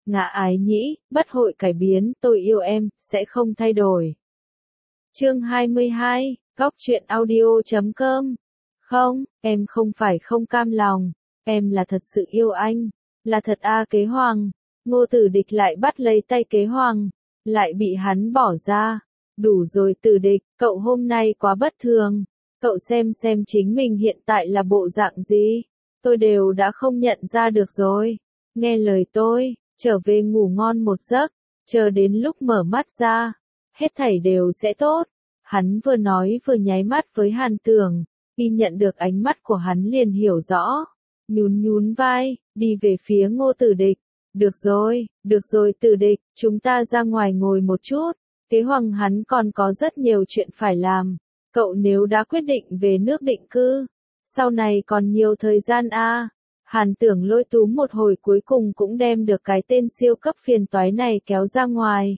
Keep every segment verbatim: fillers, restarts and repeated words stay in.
ngã ái nhĩ, bất hội cải biến, tôi yêu em, sẽ không thay đổi. Chương hai mươi hai, góc truyện audio chấm com. Không, em không phải không cam lòng, em là thật sự yêu anh, là thật a Kế Hoàng. Ngô Tử Địch lại bắt lấy tay Kế Hoàng, lại bị hắn bỏ ra. Đủ rồi Tử Địch, cậu hôm nay quá bất thường, cậu xem xem chính mình hiện tại là bộ dạng gì, tôi đều đã không nhận ra được rồi. Nghe lời tôi, trở về ngủ ngon một giấc, chờ đến lúc mở mắt ra, hết thảy đều sẽ tốt. Hắn vừa nói vừa nháy mắt với Hàn Tưởng, khi nhận được ánh mắt của hắn liền hiểu rõ, nhún nhún vai, đi về phía Ngô Tử Địch. Được rồi, được rồi Tử Địch, chúng ta ra ngoài ngồi một chút, Kế Hoàng hắn còn có rất nhiều chuyện phải làm, cậu nếu đã quyết định về nước định cư, sau này còn nhiều thời gian a. À. Hàn Tưởng lôi túm một hồi cuối cùng cũng đem được cái tên siêu cấp phiền toái này kéo ra ngoài.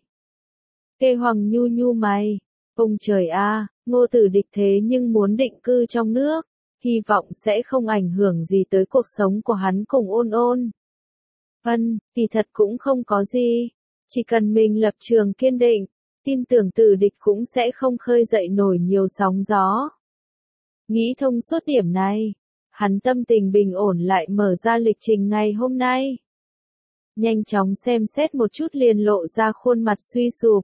Kế Hoàng nhu nhu mày, ông trời a, à, Ngô Tử Địch thế nhưng muốn định cư trong nước, hy vọng sẽ không ảnh hưởng gì tới cuộc sống của hắn cùng Ôn Ôn. Vân, kỳ thật cũng không có gì, chỉ cần mình lập trường kiên định, tin tưởng Tử Địch cũng sẽ không khơi dậy nổi nhiều sóng gió. Nghĩ thông suốt điểm này, hắn tâm tình bình ổn lại mở ra lịch trình ngày hôm nay. Nhanh chóng xem xét một chút liền lộ ra khuôn mặt suy sụp.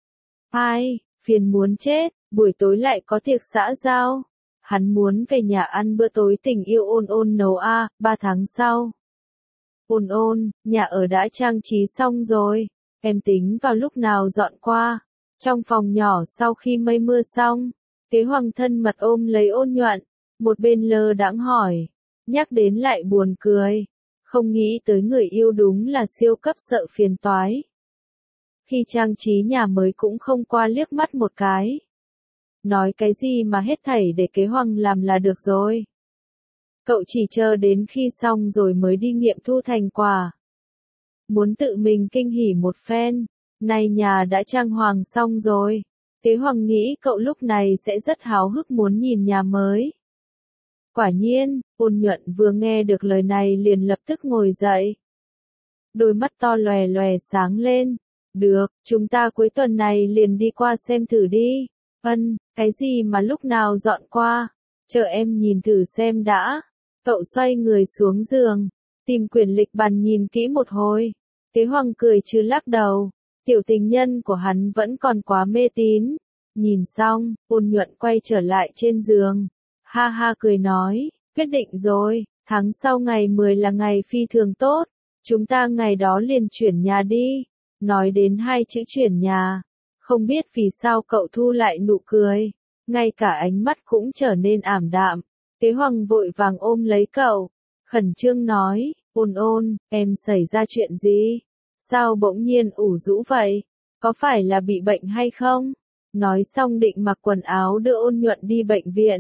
Ai, phiền muốn chết, buổi tối lại có tiệc xã giao. Hắn muốn về nhà ăn bữa tối tình yêu Ôn Ôn nấu a, à, ba tháng sau. Ôn Ôn, nhà ở đã trang trí xong rồi, em tính vào lúc nào dọn qua. Trong phòng nhỏ sau khi mây mưa xong, Kế Hoàng thân mật ôm lấy Ôn Nhuận, một bên lơ đãng hỏi, nhắc đến lại buồn cười, không nghĩ tới người yêu đúng là siêu cấp sợ phiền toái. Khi trang trí nhà mới cũng không qua liếc mắt một cái. Nói cái gì mà hết thảy để Kế Hoàng làm là được rồi. Cậu chỉ chờ đến khi xong rồi mới đi nghiệm thu thành quả. Muốn tự mình kinh hỉ một phen, nay nhà đã trang hoàng xong rồi. Kế Hoàng nghĩ cậu lúc này sẽ rất háo hức muốn nhìn nhà mới. Quả nhiên, Ôn Nhuận vừa nghe được lời này liền lập tức ngồi dậy. Đôi mắt to lòe lòe sáng lên. Được, chúng ta cuối tuần này liền đi qua xem thử đi. Ân, cái gì mà lúc nào dọn qua? Chờ em nhìn thử xem đã. Cậu xoay người xuống giường, tìm quyển lịch bàn nhìn kỹ một hồi. Kế Hoàng cười chứ lắc đầu. Tiểu tình nhân của hắn vẫn còn quá mê tín. Nhìn xong, Ôn Nhuận quay trở lại trên giường. Ha ha cười nói, quyết định rồi, tháng sau ngày mười là ngày phi thường tốt. Chúng ta ngày đó liền chuyển nhà đi. Nói đến hai chữ chuyển nhà, không biết vì sao cậu thu lại nụ cười, ngay cả ánh mắt cũng trở nên ảm đạm. Kế Hoàng vội vàng ôm lấy cậu, khẩn trương nói, Ôn Ôn, em xảy ra chuyện gì? Sao bỗng nhiên ủ rũ vậy? Có phải là bị bệnh hay không? Nói xong định mặc quần áo đưa Ôn Nhuận đi bệnh viện.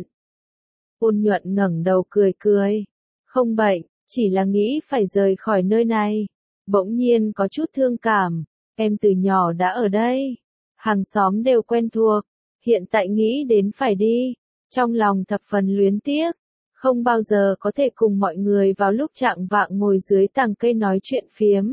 Ôn Nhuận ngẩng đầu cười cười, không bệnh, chỉ là nghĩ phải rời khỏi nơi này. Bỗng nhiên có chút thương cảm, em từ nhỏ đã ở đây, hàng xóm đều quen thuộc, hiện tại nghĩ đến phải đi, trong lòng thập phần luyến tiếc, không bao giờ có thể cùng mọi người vào lúc chạng vạng ngồi dưới tàng cây nói chuyện phiếm.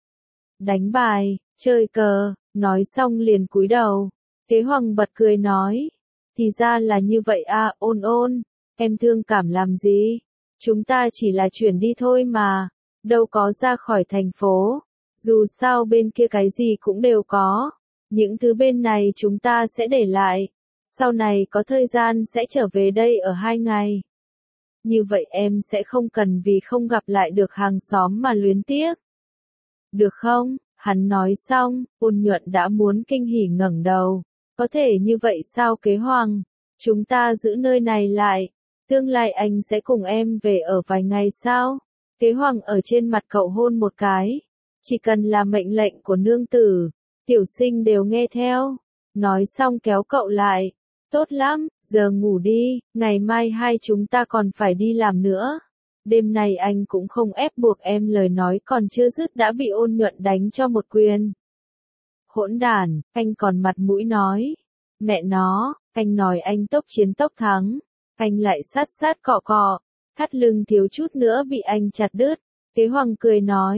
Đánh bài, chơi cờ, nói xong liền cúi đầu, Kế Hoàng bật cười nói, thì ra là như vậy à, Ôn Ôn, em thương cảm làm gì, chúng ta chỉ là chuyển đi thôi mà. Đâu có ra khỏi thành phố, dù sao bên kia cái gì cũng đều có, những thứ bên này chúng ta sẽ để lại, sau này có thời gian sẽ trở về đây ở hai ngày. Như vậy em sẽ không cần vì không gặp lại được hàng xóm mà luyến tiếc. Được không? Hắn nói xong, Ôn Nhuận đã muốn kinh hỉ ngẩng đầu, có thể như vậy sao Kế Hoàng? Chúng ta giữ nơi này lại, tương lai anh sẽ cùng em về ở vài ngày sao? Kế Hoàng ở trên mặt cậu hôn một cái, chỉ cần là mệnh lệnh của nương tử, tiểu sinh đều nghe theo. Nói xong kéo cậu lại, tốt lắm, giờ ngủ đi, ngày mai hai chúng ta còn phải đi làm nữa. Đêm nay anh cũng không ép buộc em, lời nói còn chưa dứt đã bị Ôn Nhuận đánh cho một quyền. Hỗn đản, anh còn mặt mũi nói, mẹ nó, anh nói anh tốc chiến tốc thắng, anh lại sát sát cọ cọ. Thắt lưng thiếu chút nữa bị anh chặt đứt. Kế Hoàng cười nói,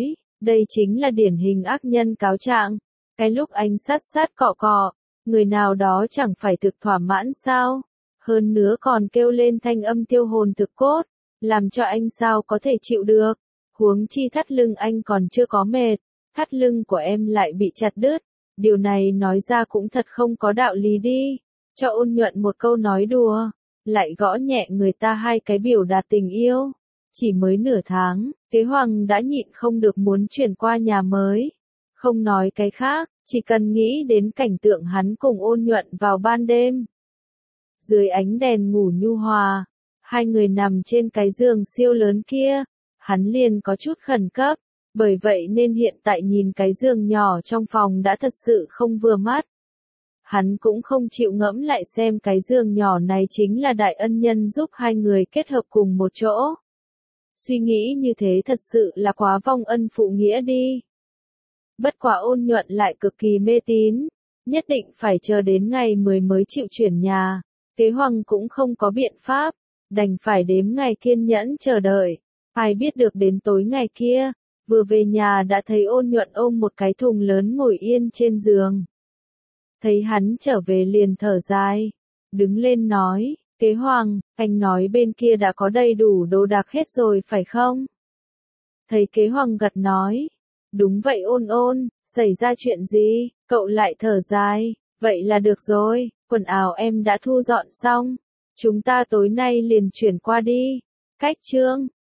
Đây chính là điển hình ác nhân cáo trạng. Cái lúc anh sát sát cọ cọ, người nào đó chẳng phải thực thỏa mãn sao? Hơn nữa còn kêu lên thanh âm tiêu hồn thực cốt, làm cho anh sao có thể chịu được. Huống chi thắt lưng anh còn chưa có mệt, thắt lưng của em lại bị chặt đứt. Điều này nói ra cũng thật không có đạo lý đi. Cho Ôn Nhuận một câu nói đùa, lại gõ nhẹ người ta hai cái biểu đạt tình yêu. Chỉ mới nửa tháng, Kế Hoằng đã nhịn không được muốn chuyển qua nhà mới. Không nói cái khác, chỉ cần nghĩ đến cảnh tượng hắn cùng Ôn Nhuận vào ban đêm. Dưới ánh đèn ngủ nhu hòa, hai người nằm trên cái giường siêu lớn kia, hắn liền có chút khẩn cấp, bởi vậy nên hiện tại nhìn cái giường nhỏ trong phòng đã thật sự không vừa mắt. Hắn cũng không chịu ngẫm lại xem cái giường nhỏ này chính là đại ân nhân giúp hai người kết hợp cùng một chỗ. Suy nghĩ như thế thật sự là quá vong ân phụ nghĩa đi. Bất quả Ôn Nhuận lại cực kỳ mê tín, nhất định phải chờ đến ngày mười mới chịu chuyển nhà. Kế Hoằng cũng không có biện pháp, đành phải đếm ngày kiên nhẫn chờ đợi. Ai biết được đến tối ngày kia, vừa về nhà đã thấy Ôn Nhuận ôm một cái thùng lớn ngồi yên trên giường. Thấy hắn trở về liền thở dài, đứng lên nói, Kế Hoằng, anh nói bên kia đã có đầy đủ đồ đạc hết rồi phải không? Thấy Kế Hoằng gật nói, đúng vậy Ôn Ôn, xảy ra chuyện gì? Cậu lại thở dài, vậy là được rồi, quần áo em đã thu dọn xong, chúng ta tối nay liền chuyển qua đi. Cách chương